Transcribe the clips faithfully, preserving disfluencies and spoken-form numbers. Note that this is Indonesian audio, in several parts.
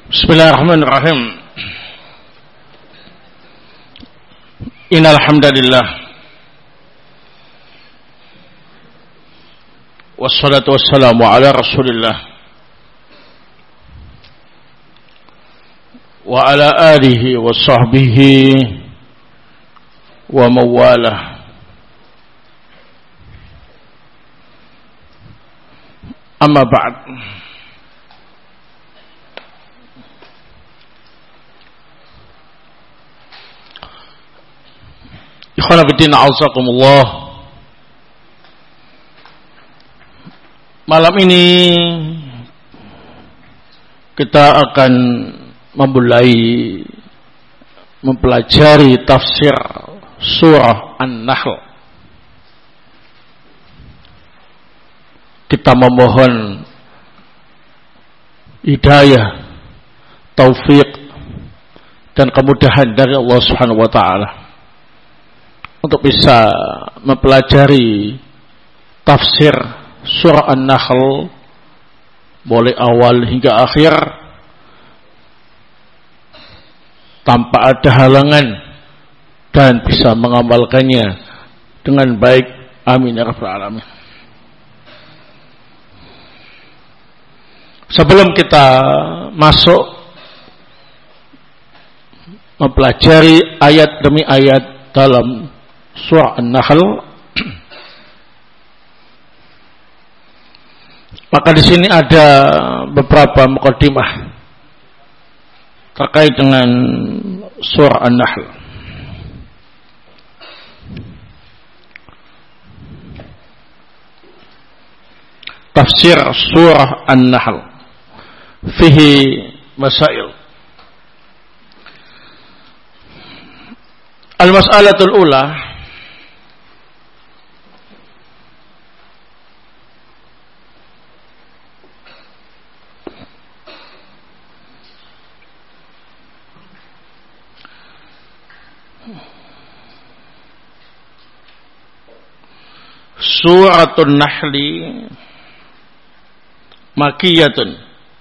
Bismillahirrahmanirrahim. Innal hamdalillah wassalatu wassalamu ala Rasulillah wa ala alihi wa sahbihi wa mawalah. Amma ba'd. Ikhwan fillah a'azakumullah. Malam ini kita akan memulai mempelajari tafsir surah An-Nahl. Kita memohon hidayah, taufik dan kemudahan dari Allah Subhanahu wa taala untuk bisa mempelajari tafsir surah An-Nahl mulai awal hingga akhir tanpa ada halangan dan bisa mengamalkannya dengan baik. Amin ya rabbal alamin. Sebelum kita masuk mempelajari ayat demi ayat dalam surah An-Nahl, maka di sini ada beberapa muqaddimah terkait dengan surah An-Nahl. Tafsir surah An-Nahl fihi masail. Al-mas'alatul ula, Suratul Nahli Makiyatun.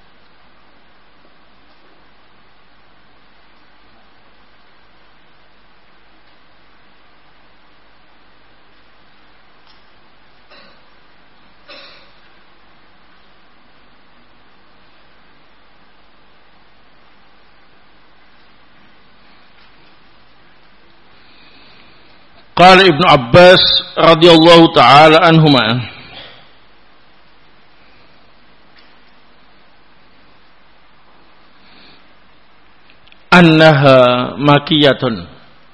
Qala Ibnu Abbas radhiyallahu ta'ala anhuma, annaha makiyatun.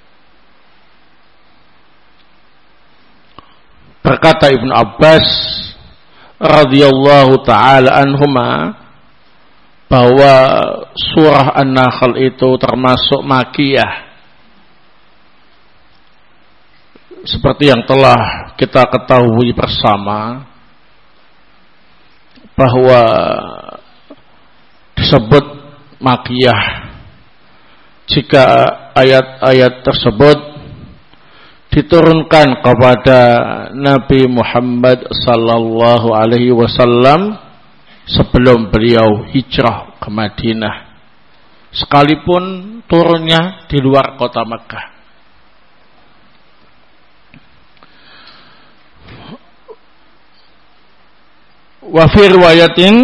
Berkata Ibnu Abbas radhiyallahu ta'ala anhuma bahwa surah An-Nahl itu termasuk makiyah. Seperti yang telah kita ketahui bersama bahwa disebut makiyah jika ayat-ayat tersebut diturunkan kepada Nabi Muhammad sallallahu alaihi wasallam sebelum beliau hijrah ke Madinah, sekalipun turunnya di luar kota Makkah. Wa fi riwayatin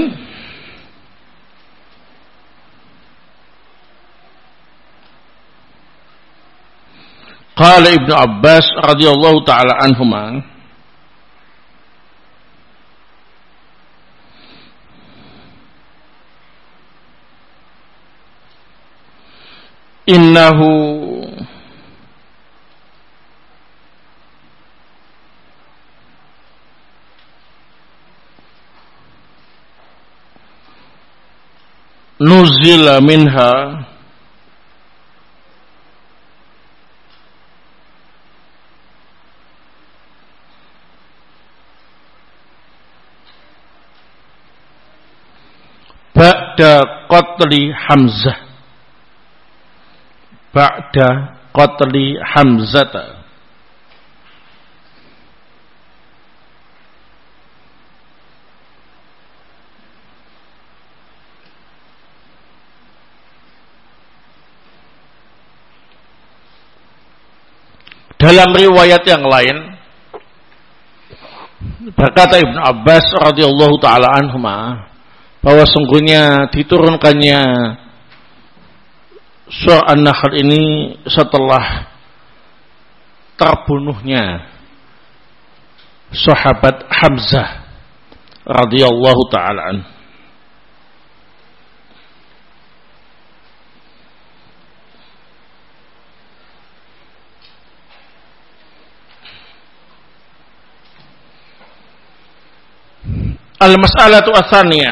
qala Ibnu Abbas radhiyallahu ta'ala anhuma, innahu nuzila minha ba'da qatli Hamzah, ba'da qatli Hamzata. Dalam riwayat yang lain berkata Ibnu Abbas radhiyallahu taala anhuma bahwa sungguhnya diturunkannya surah An-Nahl ini setelah terbunuhnya sahabat Hamzah radhiyallahu taala anhu. Al-mas'alatu ats-tsaniyah.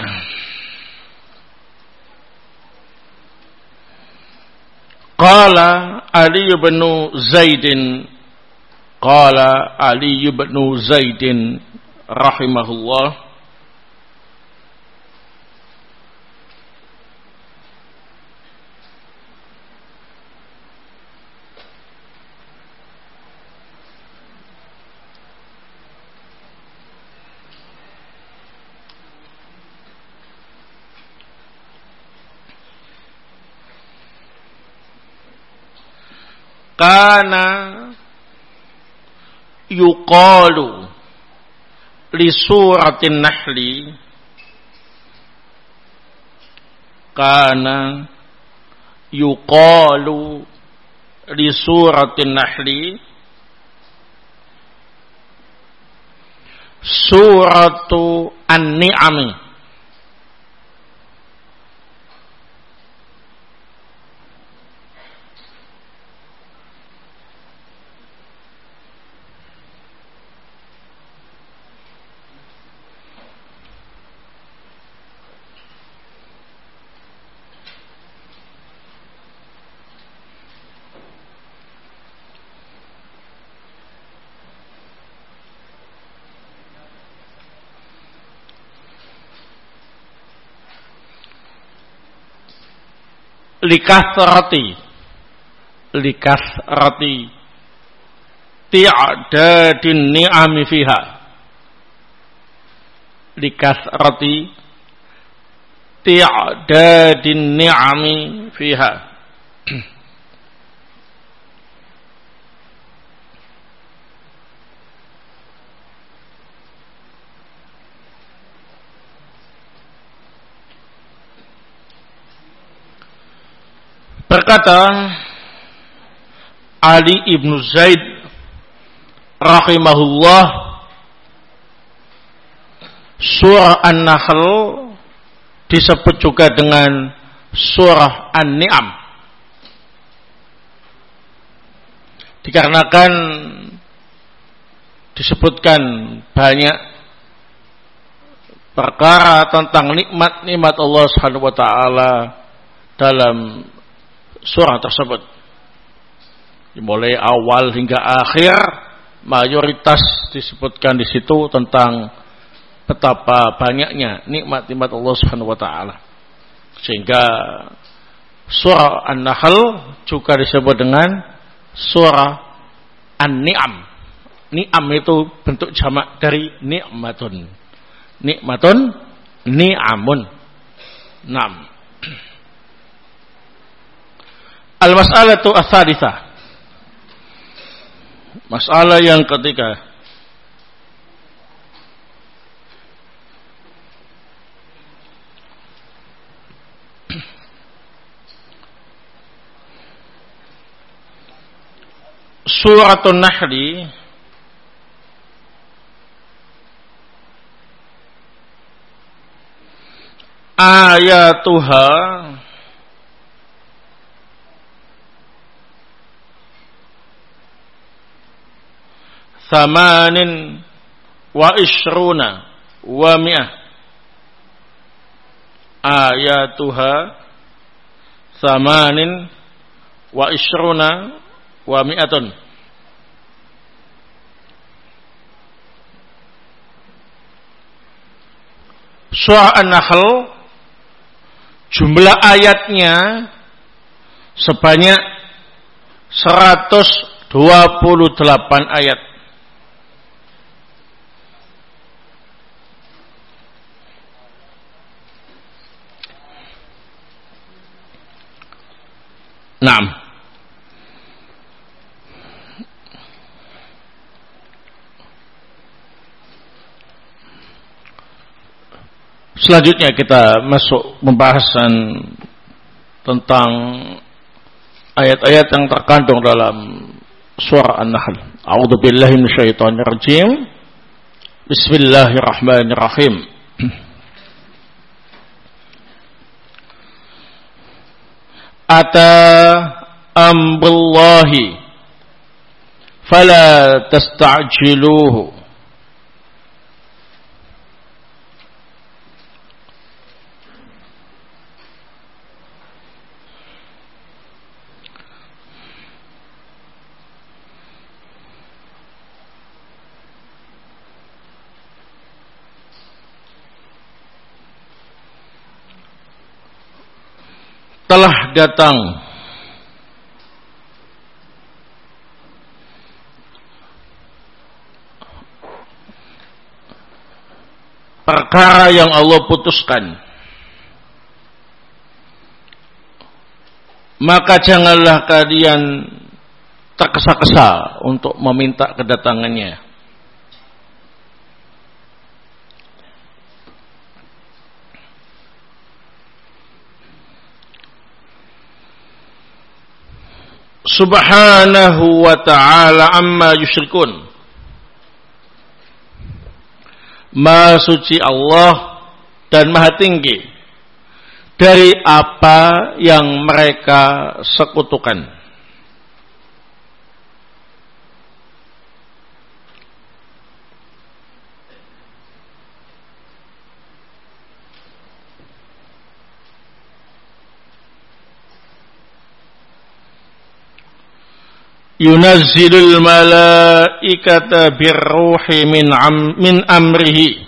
Qala Ali bin Zaidin Qala Ali bin Zaidin rahimahullah kana yuqalu li suratin nahli kana yuqalu li suratin nahli suratu an-ni'am. Likathrati likathrati ti'adadin ni'ami fiha likathrati ti'adadin ni'ami fiha. Berkata Ali ibnu Zaid rahimahullah, surah An-Nahl disebut juga dengan surah An-Ni'am dikarenakan disebutkan banyak perkara tentang nikmat-nikmat Allah Subhanahu wa taala dalam surah tersebut. Mulai awal hingga akhir mayoritas disebutkan di situ tentang betapa banyaknya nikmat-nikmat Allah Subhanahu wa taala. Sehingga surah An-Nahl juga disebut dengan surah An-Ni'am. Ni'am itu bentuk jamak dari ni'matun. Nikmatun, ni'amun. Naam. Al-mas'alatu ats-tsalitsah. Masalah yang ketiga. Suratun Nahli ayatuha Thamanin wa ishruna wa mi'ah. Ayatuha Thamanin wa ishruna wa mi'atun. Surah An-Nahl jumlah ayatnya sebanyak seratus dua puluh delapan ayat. Naam. Selanjutnya kita masuk pembahasan tentang ayat-ayat yang terkandung dalam surah An-Nahl. A'udzubillahi minasyaitonirrajim. Bismillahirrahmanirrahim. Ata amrullahi fala tasta'jiluhu. Telah datang perkara yang Allah putuskan, maka janganlah kalian tergesa-gesa untuk meminta kedatangannya. Subhanahu wa ta'ala amma yusyrikun. Maha suci Allah dan maha tinggi dari apa yang mereka sekutukan. Yunazzilul malaikata birruhi min am, min amrihi.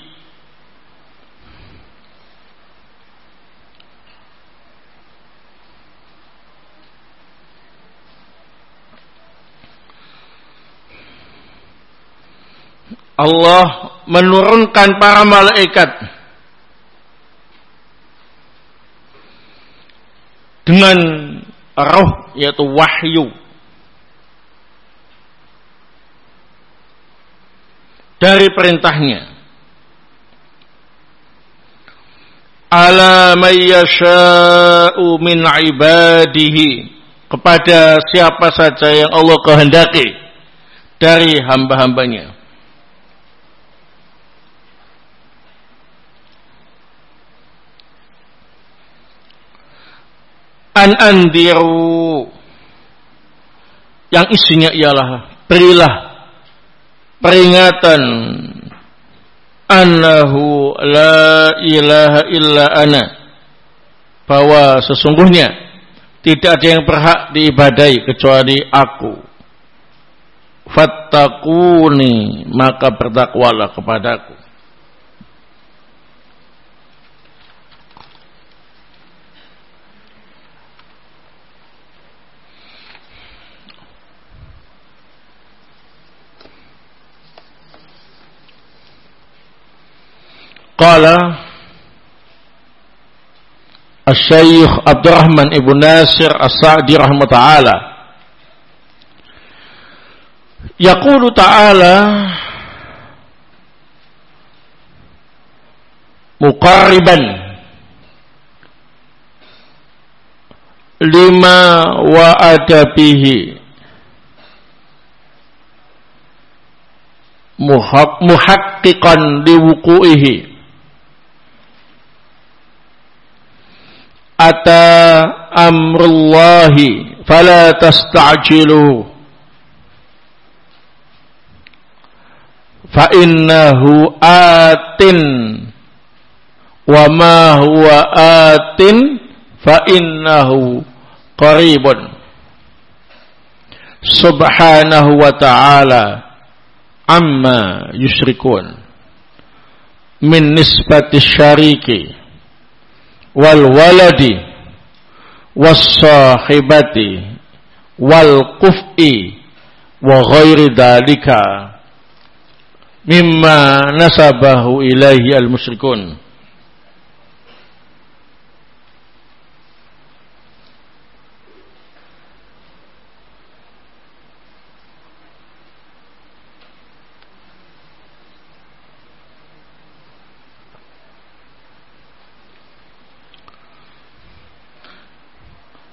Allah menurunkan para malaikat dengan roh, yaitu wahyu, dari perintahnya, ala may yasha'u min ibadihi, kepada siapa saja yang Allah kehendaki dari hamba-hambanya. An andiru, yang isinya ialah berilah peringatan, annahu la ilaha illa ana, bahwa sesungguhnya tidak ada yang berhak diibadai kecuali aku. Fattaquni, maka bertakwalah kepadaku. Qala Asy-Syaikh Abdurrahman Ibnu Nasir As-Sa'di rahimahullah ta'ala, yaqulu ta'ala muqarriban lima wa'ada bihi muhaqqiqan liwuqu'ihi. Ata amrullahi fala tasta'jiluhu fa innahu atin wa ma huwa atin fa innahu qaribun. Subhanahu wa ta'ala amma yusyrikun min nisbati syariki wal waladi was sahibati wal kufi wa ghairi dalika mimma nasabahu ilaihi al musyrikun.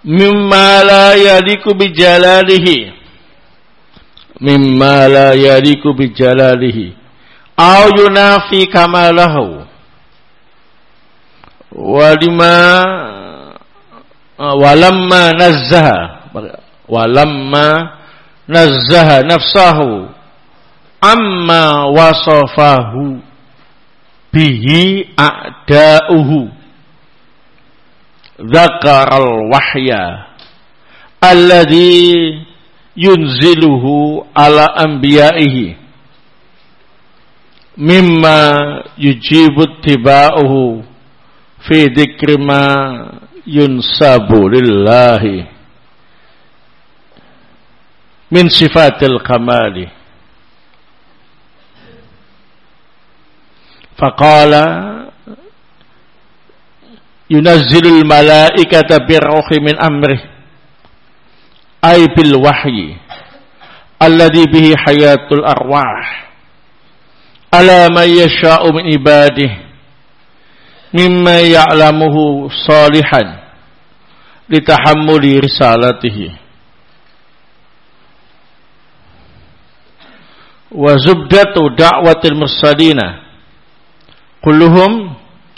mimma la yaliku bijalalihi mimma la yaliku bijalalihi aw yunafi kamalahu walima walamma nazzaha walamma nazzaha nafsahu amma wasafahu bihi a'da'uhu dzakaral wahya alladhi yunziluhu ala anbiya'ihi mimma yujibu tiba'uhu fi dzikri ma yunsabu lillahi min sifatil kamali. Faqala yunazzilul malaikata birruhi min amrih ay bil wahyi alladhi bihi hayatul arwah ala man yasha'u min ibadihi mimma ya'lamuhu salihan litahammuli risalatihi wa zubdatu da'watil mursalina kulluhum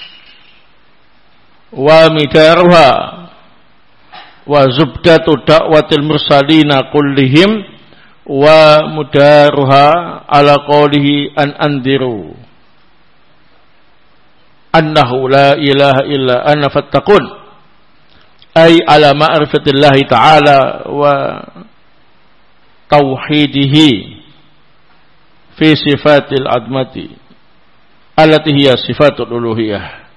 wa midaruha wa zubdatu da'watil mursalina kullihim wa mudaruha ala qawlihi an andiru annahu la ilaha illa ana fattaqun ay ala ma'rifatillahi ta'ala wa tauhidihi fi sifatil admati allati hiya sifatul uluhiyah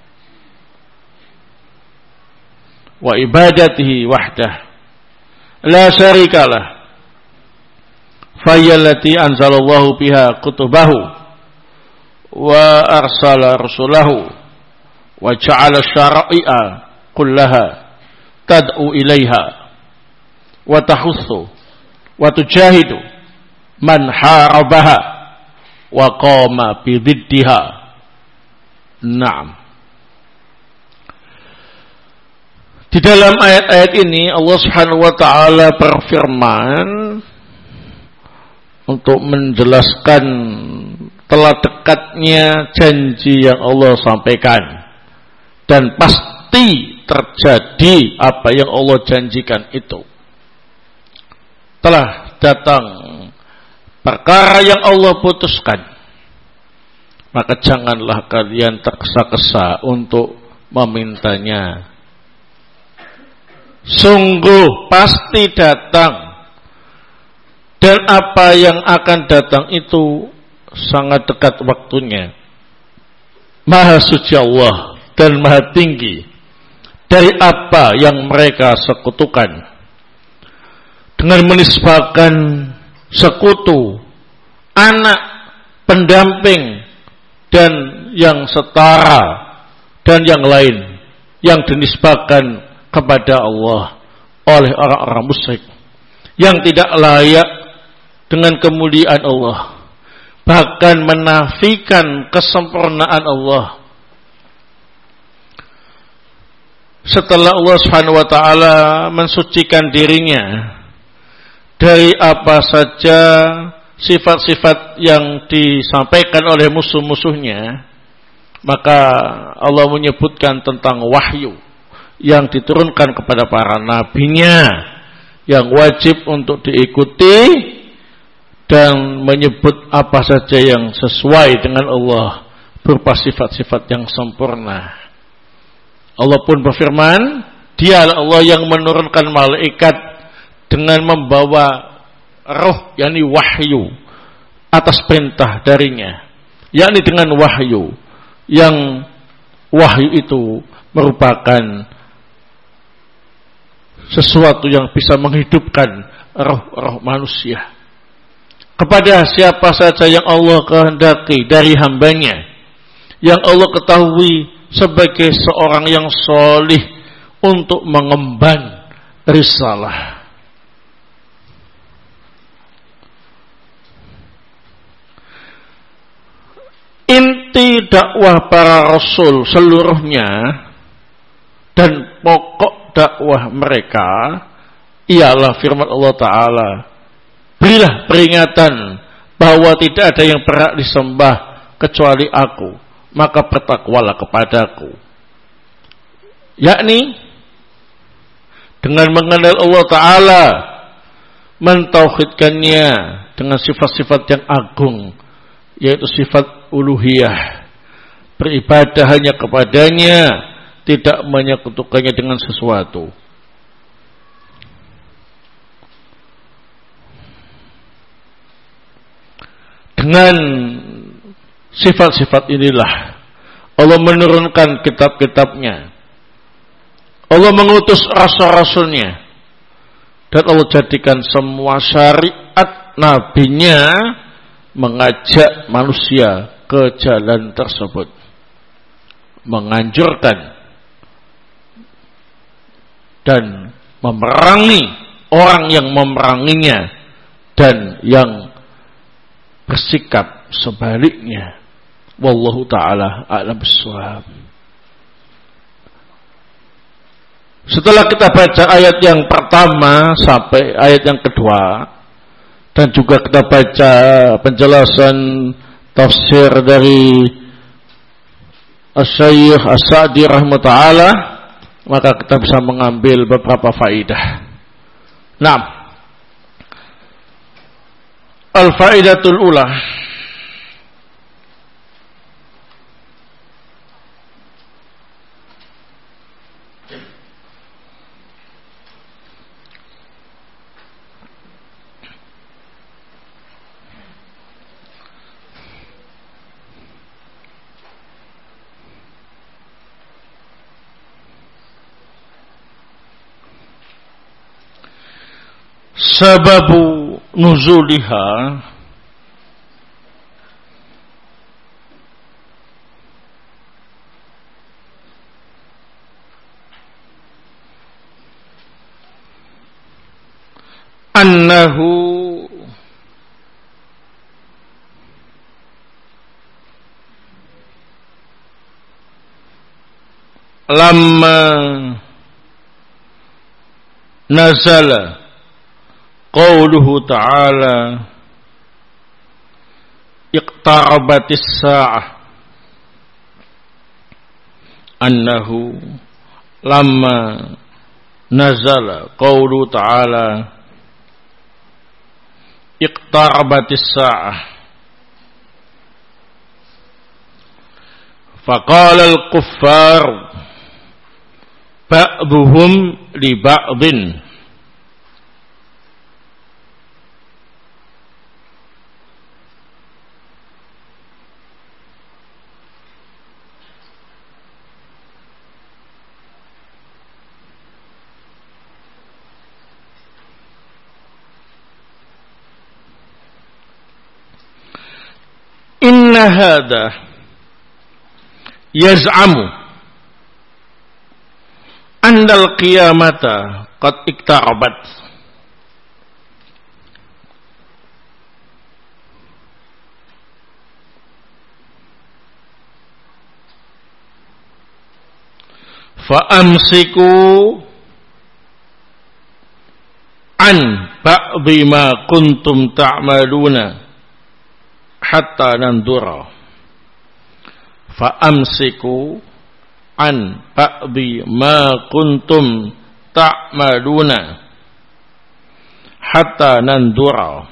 wa ibadatihi wahdah la syarikalah fayyallati anzalallahu biha kutubahu wa arsala rasulahu wa ja'ala syara'i'a kullaha tad'u ilaiha wa tahussu wa tujahidu man harabaha wa qama bididdiha. Naam. Di dalam ayat-ayat ini Allah Subhanahu wa taala berfirman untuk menjelaskan telah dekatnya janji yang Allah sampaikan dan pasti terjadi apa yang Allah janjikan itu. Telah datang perkara yang Allah putuskan, maka janganlah kalian tergesa-gesa untuk memintanya. Sungguh pasti datang, dan apa yang akan datang itu sangat dekat waktunya. Maha suci Allah dan maha tinggi dari apa yang mereka sekutukan dengan menisbahkan sekutu, anak, pendamping, dan yang setara dan yang lain yang dinisbahkan kepada Allah oleh orang-orang musyrik yang tidak layak dengan kemuliaan Allah, bahkan menafikan kesempurnaan Allah. Setelah Allah Subhanahu wa taala mensucikan dirinya dari apa saja sifat-sifat yang disampaikan oleh musuh-musuhnya, maka Allah menyebutkan tentang wahyu yang diturunkan kepada para nabinya yang wajib untuk diikuti dan menyebut apa saja yang sesuai dengan Allah berupa sifat-sifat yang sempurna. Allah pun berfirman, Dialah Allah yang menurunkan malaikat dengan membawa roh, yakni wahyu, atas perintah darinya, yakni dengan wahyu yang wahyu itu merupakan sesuatu yang bisa menghidupkan roh-roh manusia kepada siapa saja yang Allah kehendaki dari hambanya, yang Allah ketahui sebagai seorang yang solih untuk mengemban risalah. Inti dakwah para rasul seluruhnya dan pokok dakwah mereka ialah firman Allah Ta'ala, berilah peringatan bahwa tidak ada yang berhak disembah kecuali aku, maka bertakwalah kepadaku. Yakni dengan mengenal Allah Ta'ala, mentauhidkannya dengan sifat-sifat yang agung, yaitu sifat uluhiyah, beribadah hanya kepadanya, tidak menyekutukannya dengan sesuatu. Dengan sifat-sifat inilah Allah menurunkan kitab-kitabnya, Allah mengutus rasul-rasulnya, dan Allah jadikan semua syariat nabinya mengajak manusia ke jalan tersebut, menganjurkan dan memerangi orang yang memeranginya dan yang bersikap sebaliknya. Wallahu ta'ala a'lam bissawab. Setelah kita baca ayat yang pertama sampai ayat yang kedua, dan juga kita baca penjelasan tafsir dari Asy-Syaikh As-Sa'di rahimahullah, maka kita bisa mengambil beberapa faidah. Naam. Al-faidatul ula, sababu nuzuliha, annahu lamma nazala qauluhu ta'ala iqtarabatis sa'ah, annahu lamma nazala qauluhu ta'ala iqtarabatis sa'ah faqala al-kuffar ba'duhum li ba'din inna hadha yaz'amu annal qiyamata qad iqtarabat fa amsiku an ba'dhi ma kuntum ta'maluna hatta nandura. Fa amsiku an ba'dhi ma kuntum ta'maluna hatta nandura.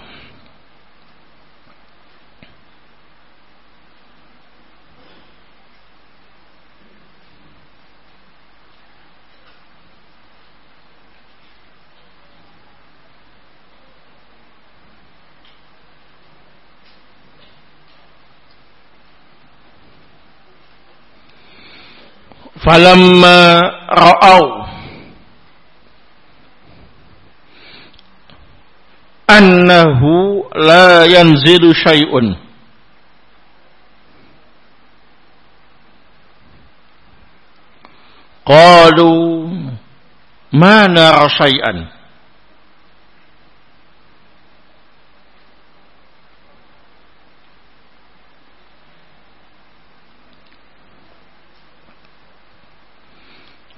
Falamma ra'au annahu la yanzilu syai'un qalu ma nara syai'an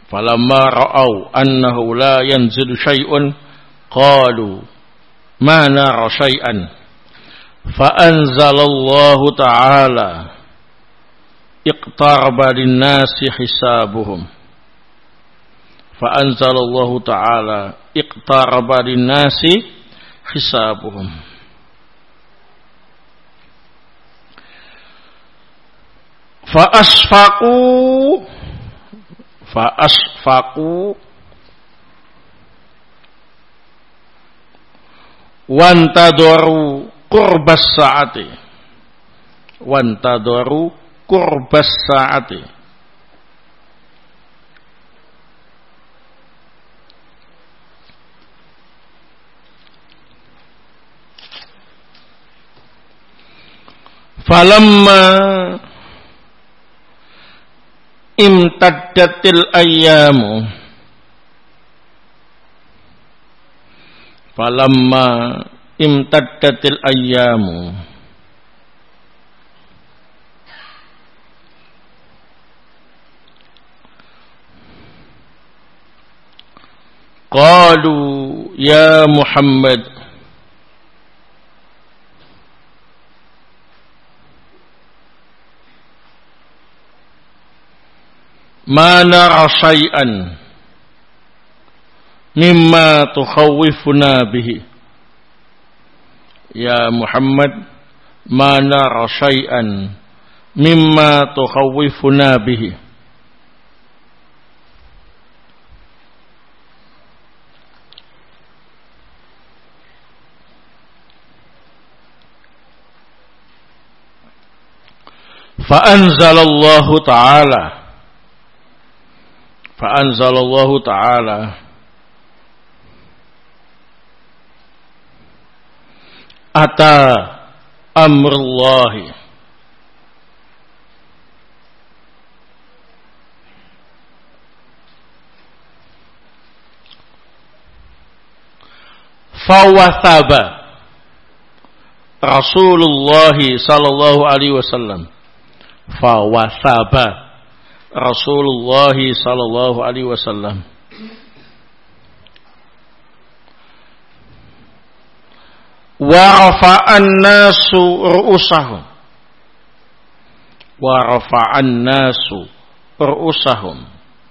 falamma ra'au annahu la yanzilu syai'un qalu ma nara syai'an fa anzalallahu ta'ala iqtaraba lin-nasi hisabuhum fa anzalallahu ta'ala iqtaraba lin-nasi hisabuhum fa asfaqu fa asfaqu wantadaru qurbas saati wantadaru qurbas saati falamma imtaddatil ayyamu falamma imtaddatil ayyamu qalu ya Muhammad ma nara syai'an mimma tukhawwifuna bihi ya Muhammad ma nara syai'an mimma tukhawwifuna bihi fa anzalallahu ta'ala fa anzalallahu ta'ala ata amrullahi fawathaba Rasulullah sallallahu alaihi wasallam fawathaba Rasulullah sallallahu alaihi wasallam wa rafa'an nasu ru'usahum wa rafa'an nasu ru'usahum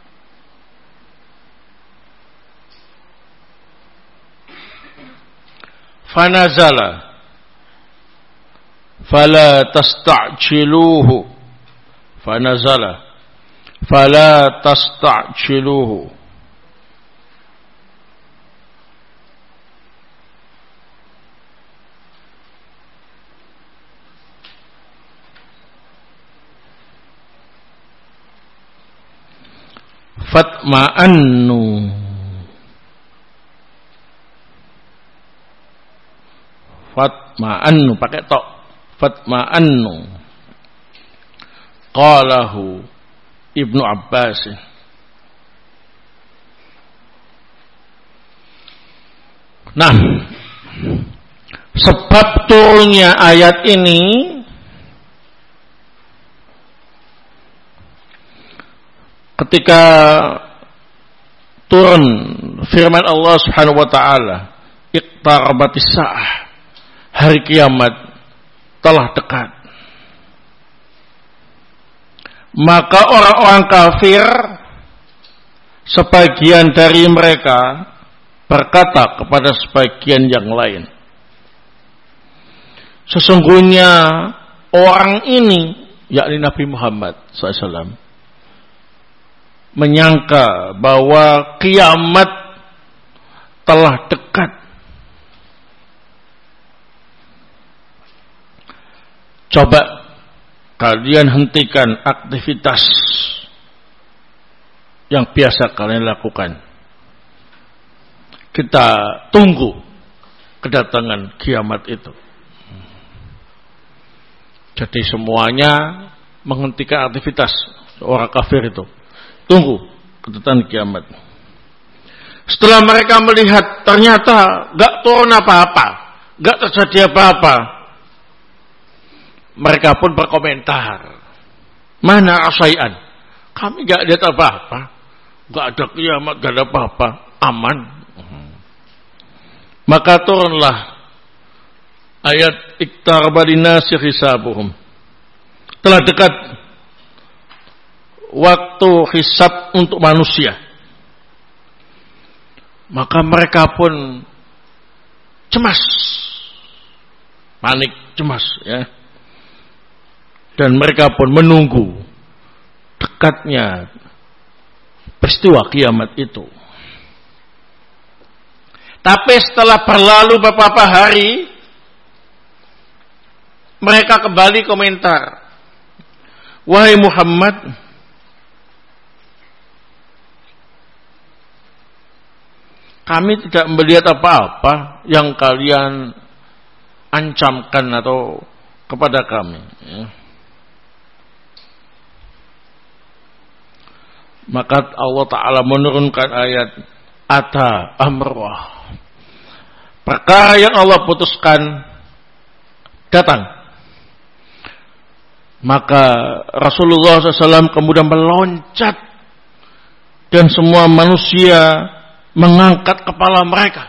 fanazala fala tasta'jiluhu fanazala fala tasta'jiluhu fatma'annu fatma'annu pakai tok fatma'annu qalahu Ibnu Abbas. Nah, sebab turunnya ayat ini ketika turun firman Allah Subhanahu wa taala, iqtarabatis saah, hari kiamat telah dekat. Maka orang-orang kafir sebagian dari mereka berkata kepada sebagian yang lain, sesungguhnya orang ini, yakni Nabi Muhammad shallallahu alaihi wasallam, menyangka bahwa kiamat telah dekat. Coba kalian hentikan aktivitas yang biasa kalian lakukan. Kita tunggu kedatangan kiamat itu. Jadi semuanya menghentikan aktivitas orang kafir itu. Tunggu kedatangan kiamat. Setelah mereka melihat ternyata gak turun apa-apa, gak terjadi apa-apa, mereka pun berkomentar, mana asyai'an, kami gak lihat apa-apa, Gak ada kiamat, gak ada apa-apa, aman. Maka turunlah ayat iktaraba linnasi hisabuhum. Telah dekat waktu hisab untuk manusia. Maka mereka pun cemas, panik, cemas, ya. Dan mereka pun menunggu dekatnya peristiwa kiamat itu. Tapi setelah berlalu beberapa hari, mereka kembali komentar, wahai Muhammad, kami tidak melihat apa-apa yang kalian ancamkan atau kepada kami. Ya. Maka Allah Ta'ala menurunkan ayat Ata amrullah. Perkara yang Allah putuskan datang. Maka Rasulullah shallallahu alaihi wasallam kemudian meloncat dan semua manusia mengangkat kepala mereka.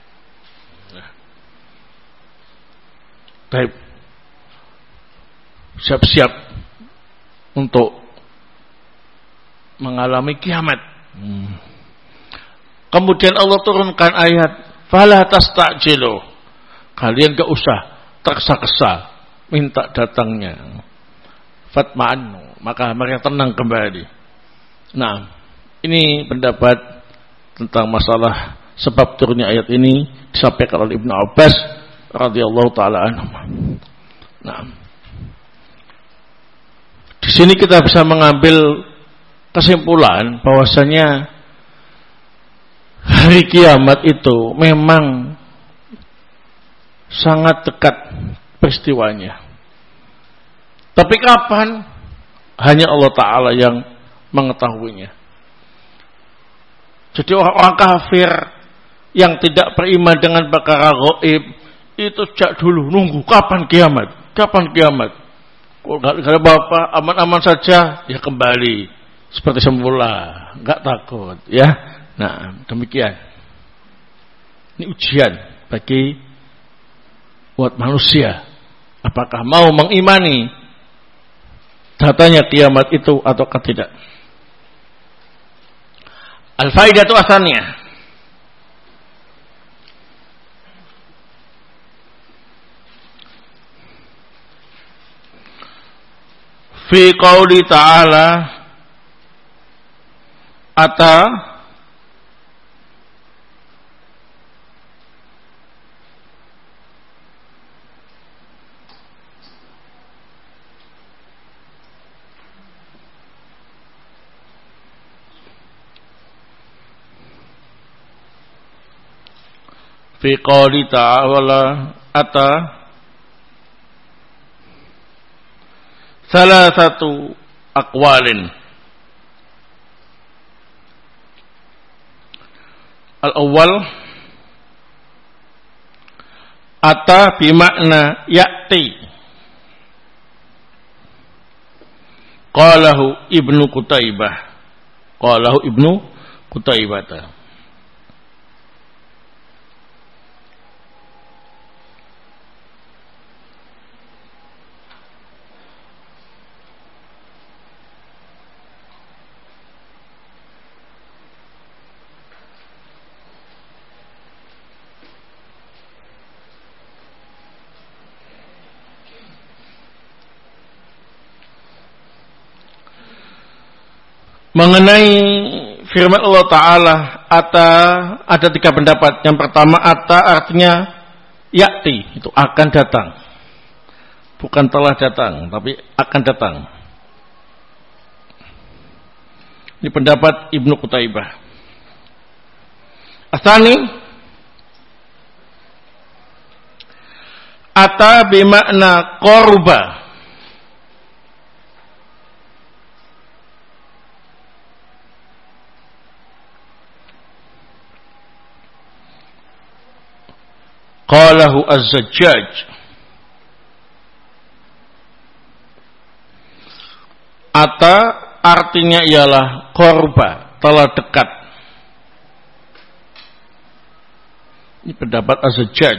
Baik, siap-siap untuk mengalami kiamat. Hmm. Kemudian Allah turunkan ayat, "Fala tastajilu." Kalian gak usah tergesa-gesa minta datangnya. Fatma'annu, maka mereka tenang kembali. Nah, ini pendapat tentang masalah sebab turunnya ayat ini disampaikan oleh Ibnu Abbas radhiyallahu taala anhu. Nah, di sini kita bisa mengambil kesimpulan bahwasanya hari kiamat itu memang sangat dekat peristiwanya. Tapi kapan? Hanya Allah Ta'ala yang mengetahuinya. Jadi orang-orang kafir yang tidak beriman dengan perkara gaib itu sejak dulu nunggu kapan kiamat, kapan kiamat. Kalau nggak ada apa-apa, aman-aman saja, ya kembali seperti semula, nggak takut, ya. Nah, demikian. Ini ujian bagi buat manusia. Apakah mau mengimani datanya kiamat itu ataukah tidak? Al-faidatu asaniyah. Fi qauli ta'ala ata fi qouli ta'ala ata salah satu aqwalin. Al-awwal ata bimakna ya'ti. Qalahu Ibnu Qutaibah. Qalahu Ibnu Qutaibah. Mengenai firman Allah Ta'ala ata, ada tiga pendapat. Yang pertama, ata artinya yakti, itu akan datang, bukan telah datang, tapi akan datang. Ini pendapat Ibnu Qutaibah. Asani ata bimakna qorba. Qalahu Az-Zajjaj. Ata artinya ialah korba, telah dekat. Ini pendapat Az-Zajjaj.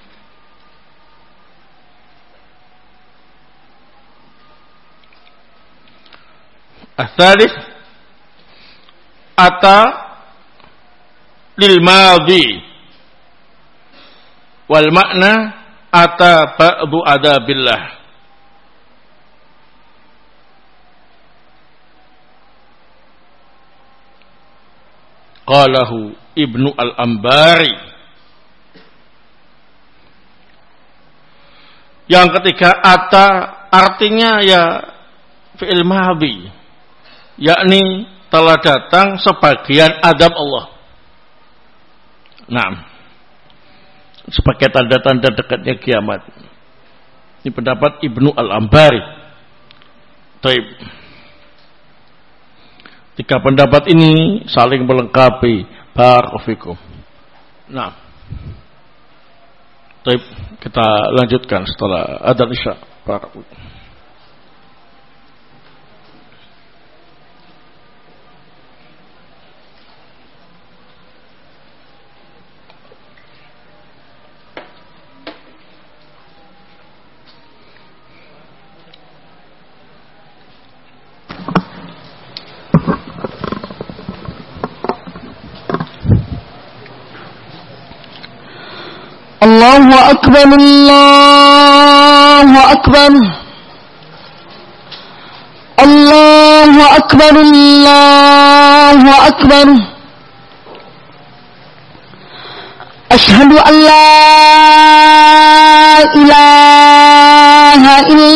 Ats-tsalits ata lil madhi wal makna ata ba'du adabillah. Qalahu Ibnu Al-Ambari. Yang ketiga, ata artinya ya fi'il madhi, yakni telah datang sebagian adab Allah. Nah, sebagai tanda-tanda dekatnya kiamat. Ini pendapat Ibnu Al-Ambari. Taib. Tiga pendapat ini saling melengkapi. Barakallahu. Nah, taib, kita lanjutkan setelah adzan Isya. Barakallahu. Allahu Akbar, Allahu Akbar, Allahu Akbar, Allahu Akbar. Asyhadu an la ilaha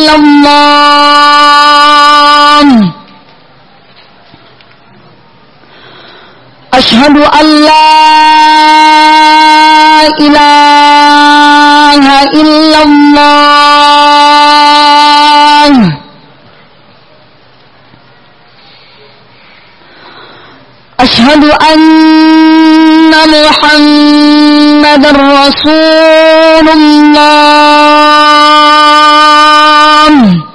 illallah. Asyhadu an la ilaha illallah. Asyhadu anna Muhammadar Rasulullah.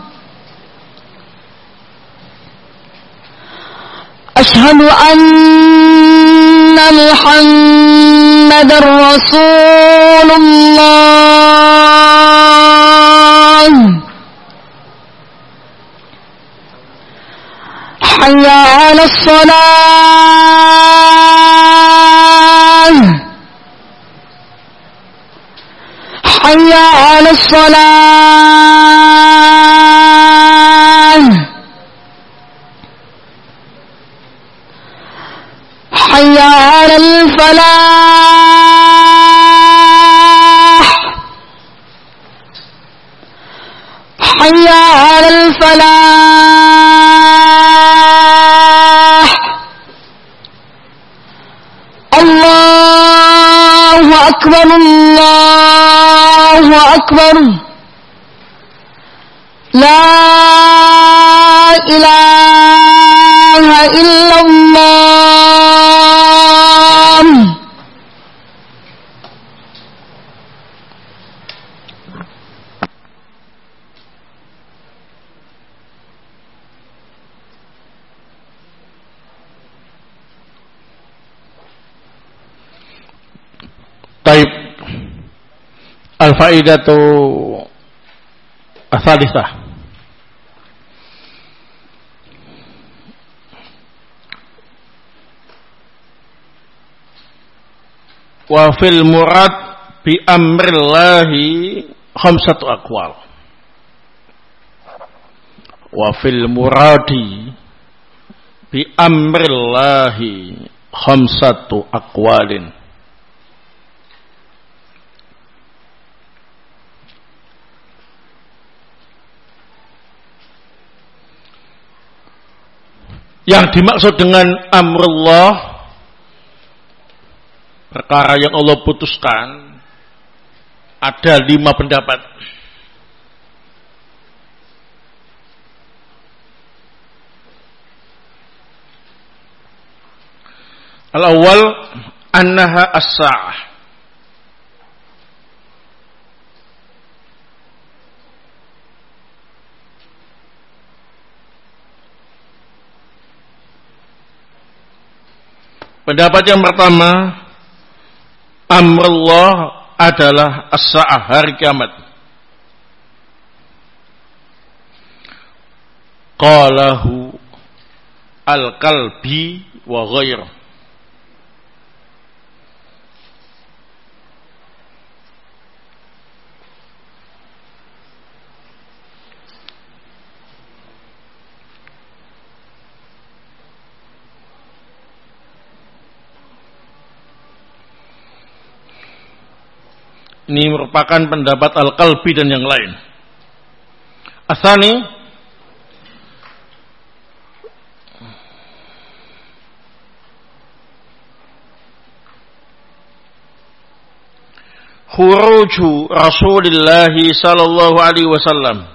Asyhadu anna Muhammadar Rasulullah. Hayya 'alas shalah. Hayya 'alas shalah. Hayya 'alal falah. Hayya 'alal falah. Allahu akbar, Allahu akbar. La ilaha illallah. Taib. Al-faidatu ats-tsalitsah. Wa fil murad bi amrillahi khamsatu aqwal. Wa fil muradi bi amrillahi khamsatu aqwalin. Yang dimaksud dengan amrullah, perkara yang Allah putuskan, ada lima pendapat. Al-awwal annaha as-sa'ah. Pendapat yang pertama, amrullah adalah as-sa'ah, hari kiamat. Qalahu al-kalbi wa ghair. Ini merupakan pendapat al-kalbi dan yang lain. Asani, khuruju Rasulullah sallallahu alaihi wasallam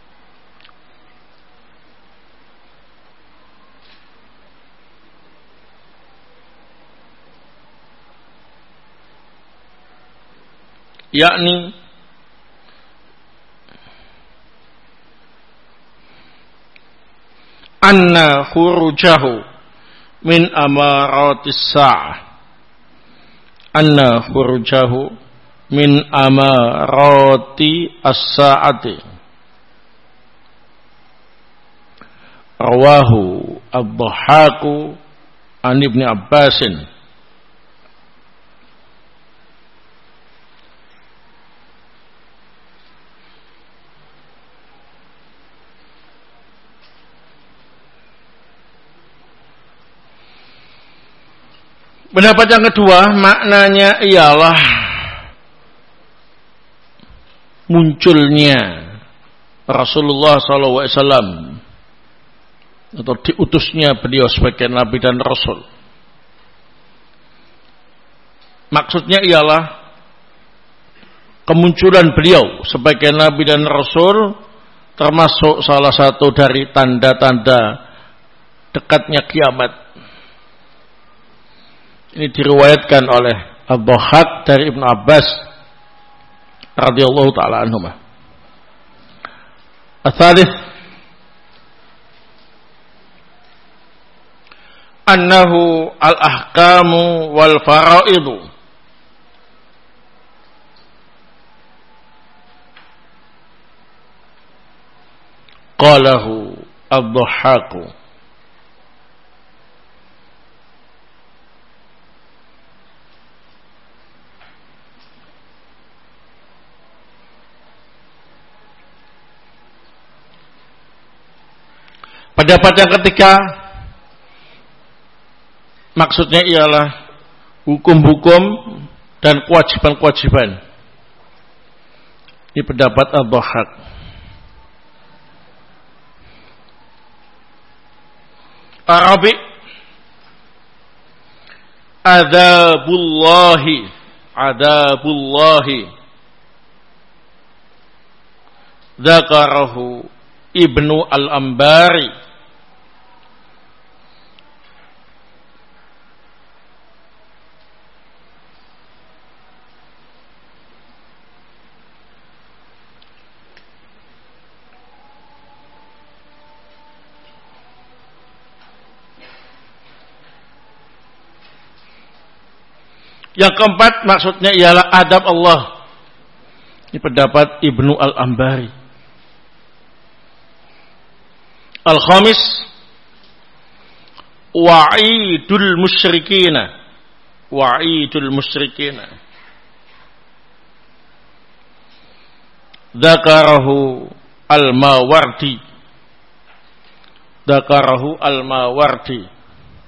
yakni anna khurujahu min amaratis sa'ah, anna khurujahu min amarati as-sa'ati. Rawahu ad-Dhahhaku an Ibnu Abbasin. Pendapat yang kedua, maknanya ialah munculnya Rasulullah sallallahu alaihi wasallam atau diutusnya beliau sebagai nabi dan rasul. Maksudnya ialah kemunculan beliau sebagai nabi dan rasul termasuk salah satu dari tanda-tanda dekatnya kiamat. Ini diriwayatkan oleh Ad-Dhahhak dari Ibnu Abbas radhiyallahu taala anhuma. Ats-tsalits, annahu al-ahkamu wal faraidu qalahu Ad-Dhahhak. Pendapat yang ketiga, maksudnya ialah hukum-hukum dan kewajiban-kewajiban. Ini pendapat Ad-Dhahhak. Arabi, adabullahi, adabullahi, dzakarahu Ibnu al-Ambari Yang keempat maksudnya ialah adab Allah. Ini pendapat Ibnu al-Ambari. Al-khamis, wa'idul musyrikina, wa'idul musyrikina, dzakarahu al-Mawardi, dzakarahu al-Mawardi.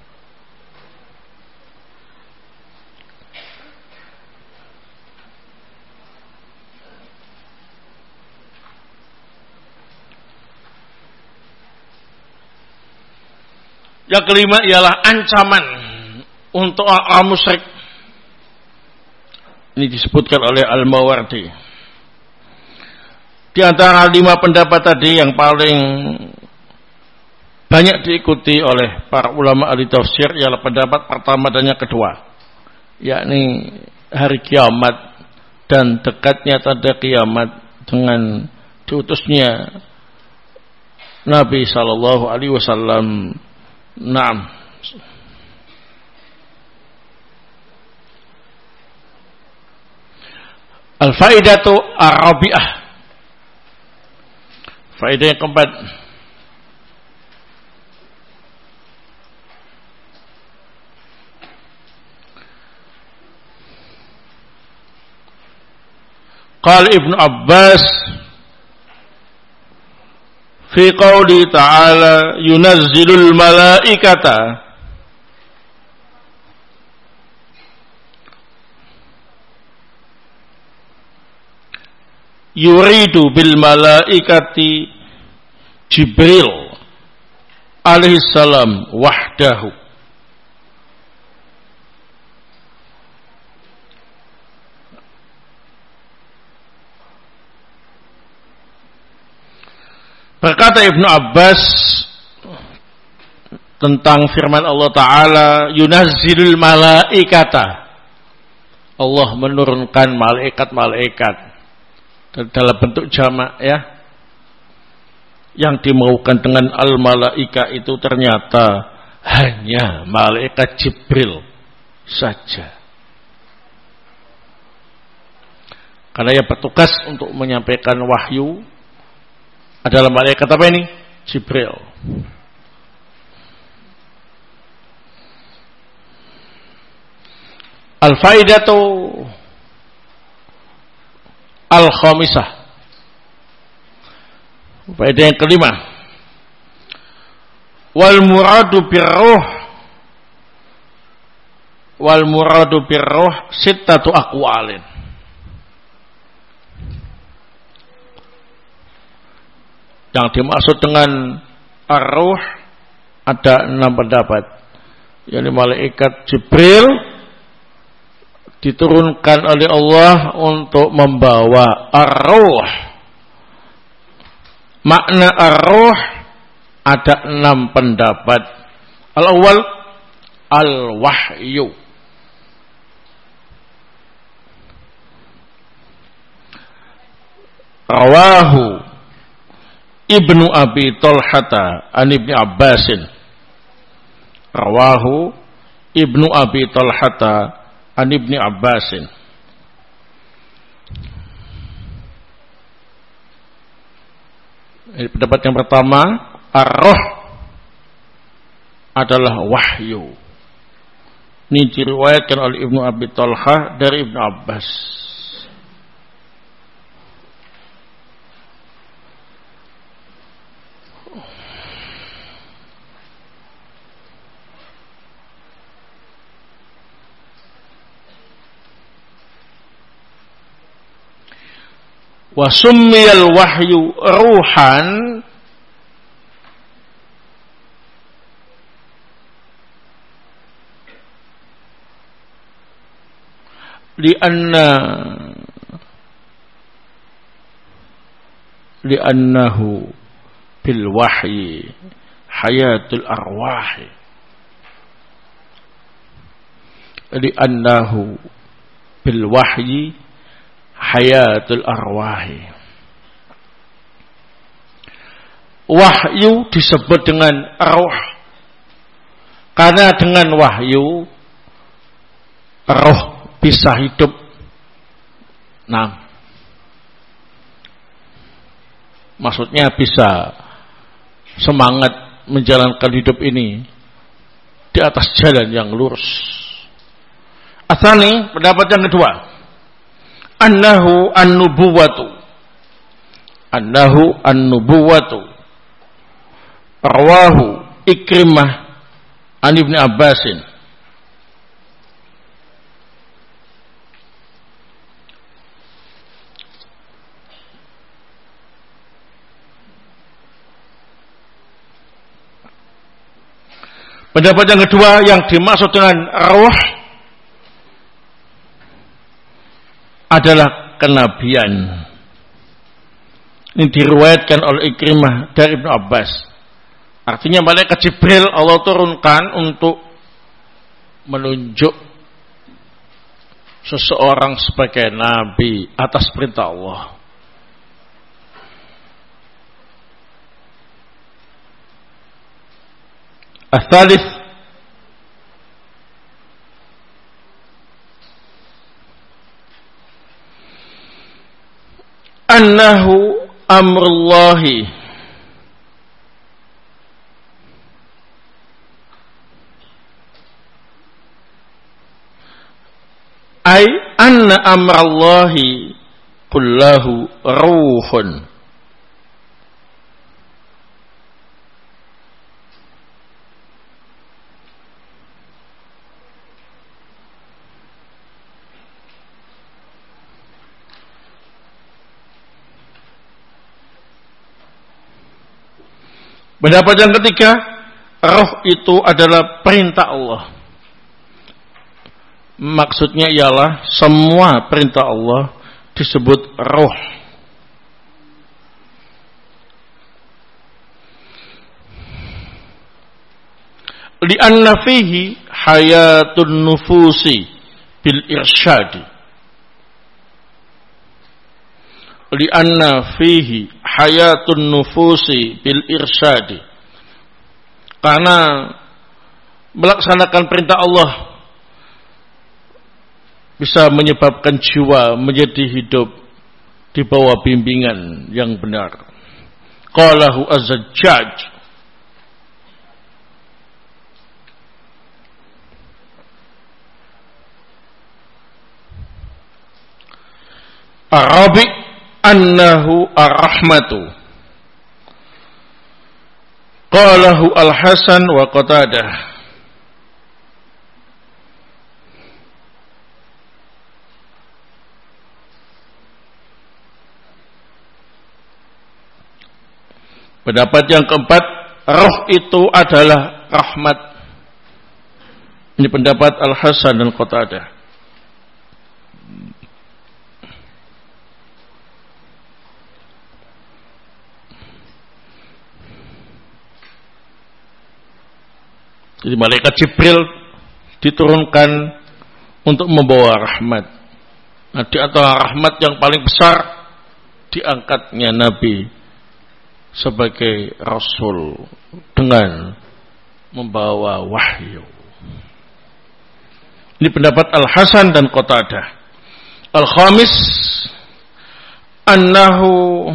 Yang kelima ialah ancaman untuk orang musyrik. Ini disebutkan oleh Al-Mawardi. Di antara lima pendapat tadi yang paling banyak diikuti oleh para ulama ahli tafsir ialah pendapat pertama dan yang kedua, yakni hari kiamat dan dekatnya tanda kiamat dengan diutusnya Nabi sallallahu alaihi wasallam. Naam. Al-faidatu ar-rabi'ah. Faedah yang keempat. Qala Ibnu Abbas fi qouli ta'ala yunazzilul malaikata yuridu bil malaikati Jibril alaihi salam wahdahu. Berkata Ibnu Abbas tentang firman Allah Ta'ala, yunazzilul malaikata, Allah menurunkan malaikat-malaikat dalam bentuk jamak ya. Yang dimaukan dengan al-malaika itu ternyata hanya malaikat Jibril saja. Karena yang bertugas untuk menyampaikan wahyu adalah malaikat apa ini? Jibril. Al-faidatu al-khamisah. Faedah yang kelima. Wal muradu birruh wal muradu birruh sittatu aqwalin. Yang dimaksud dengan ar-ruh ada enam pendapat. Yakni malaikat Jibril diturunkan oleh Allah untuk membawa ar-ruh. Makna ar-ruh ada enam pendapat. Al-awwal al-wahyu. Rawahu Ibnu Abi Talhata an Ibni Abbasin. Rawahu Ibnu Abi Talhata an Ibni Abbasin. Ini pendapat yang pertama, ar-ruh adalah wahyu. Ini diriwayatkan oleh Ibnu Abi Talhah dari Ibnu Abbas. Wa summiyal wahyu ruhan lianna liannahu bil wahyi hayatul arwahi liannahu bil wahyi hayatul arwahi. Wahyu disebut dengan ruh karena dengan wahyu ruh bisa hidup. Nah, maksudnya bisa semangat menjalankan hidup ini di atas jalan yang lurus. Atsani, pendapat yang kedua, annahu an-nubuwatu annahu an-nubuwatu rawahu Ikrimah an Ibni Abbasin. Pendapat yang kedua, yang dimaksud dengan ruh adalah kenabian. Ini diriwayatkan oleh Ikrimah dari Ibnu Abbas. Artinya malaikat Jibril Allah turunkan untuk menunjuk seseorang sebagai nabi atas perintah Allah. Ats-tsalits annahu amrullahi ay anna amrallahi kullahu ruhun. Pendapat yang ketiga, roh itu adalah perintah Allah. Maksudnya ialah semua perintah Allah disebut roh. Li'anna fihi hayatun nufusi bil irsyadi. Li'anna fihi hayatun nufusi bil irsyadi. Karena melaksanakan perintah Allah bisa menyebabkan jiwa menjadi hidup di bawah bimbingan yang benar. Qalahu Az-Zajjaj, Arabi annahu ar-rahmatu. Qalahu Al-Hasan wa Qatadah. Pendapat yang keempat, roh itu adalah rahmat. Ini pendapat Al-Hasan dan Qatadah. Jadi malaikat Jibril diturunkan untuk membawa rahmat. Nah, di antara rahmat yang paling besar diangkatnya Nabi sebagai Rasul dengan membawa wahyu. Ini pendapat Al-Hasan dan Qatadah. Al-Khamis annahu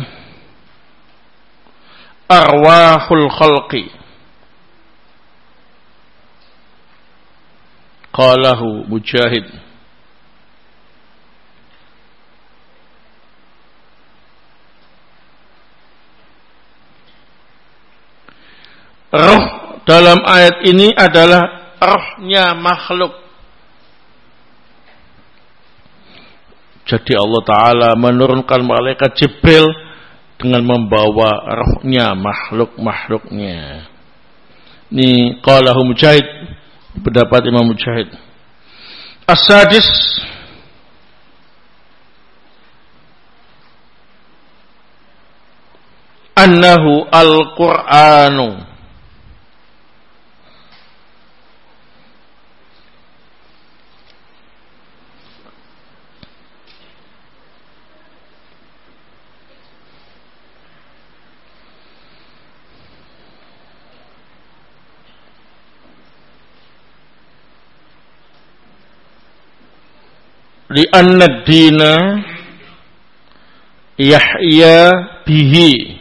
arwahul khalqi. Qalahu Mujahid. Roh dalam ayat ini adalah rohnya makhluk. Jadi Allah Ta'ala menurunkan malaikat Jibril dengan membawa rohnya makhluk-makhluknya. Ini qalahu Mujahid, pendapat Imam Mujahid. As-sadis annahu al-Qur'anu. Li'anna ad-dina yahya bihi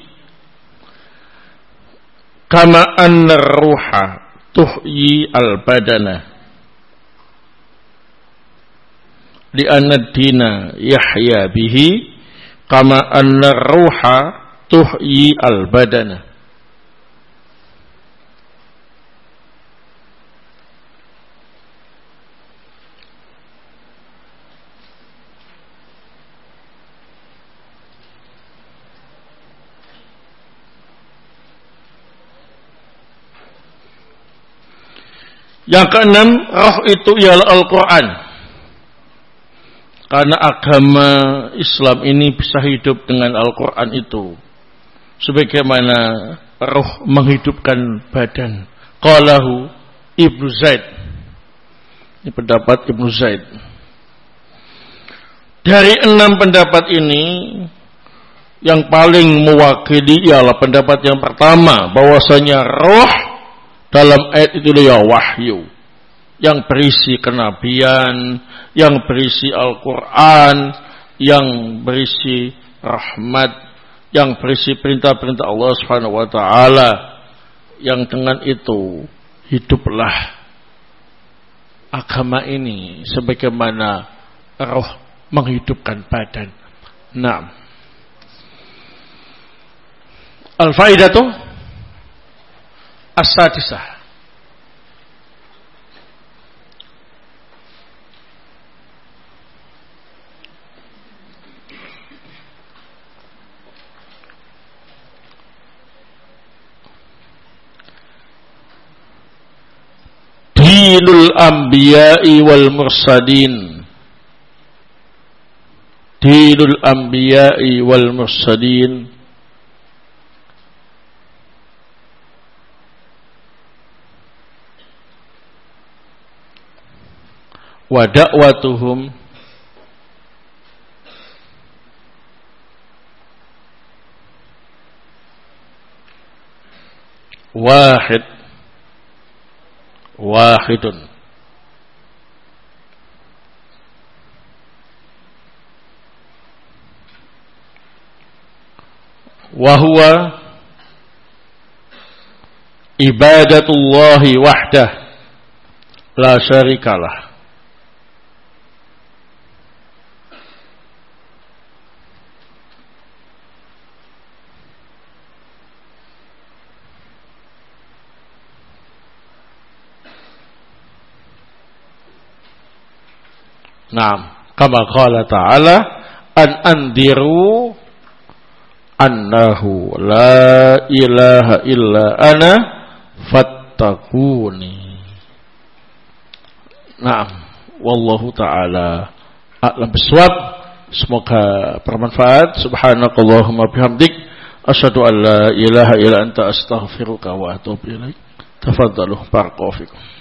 kama anna ar-ruha tuhyi al-badana. Li'anna ad-dina yahya bihi kama anna ar-ruha tuhyi al-badana. Yang keenam, roh itu ialah Al-Quran. Karena agama Islam ini bisa hidup dengan Al-Quran itu. Sebagaimana roh menghidupkan badan. Qalahu Ibnu Zaid. Ini pendapat Ibnu Zaid. Dari enam pendapat ini, yang paling mewakili ialah pendapat yang pertama, bahwasanya roh dalam ayat itu ya wahyu yang berisi kenabian, yang berisi Al-Quran, yang berisi rahmat, yang berisi perintah-perintah Allah Subhanahu wa taala, yang dengan itu hiduplah agama ini sebagaimana roh menghidupkan badan. Naam. Al-faidatu as-sadisah. Dinul anbiya'i wal mursalin. Dinul anbiya'i wal mursalin wa da'watuhum wahid wahidun wa huwa ibadatullahi wahdah la syarikalah. Naam, kama qala ta'ala an andiru annahu la ilaha illa ana fattaquni. Naam, wallahu ta'ala a'lam bissawab. Semoga bermanfaat. Subhanakallahumma bihamdik asyhadu an la ilaha illa anta astaghfiruka wa atubu ilaik. Tafadhalu barakallahu fikum.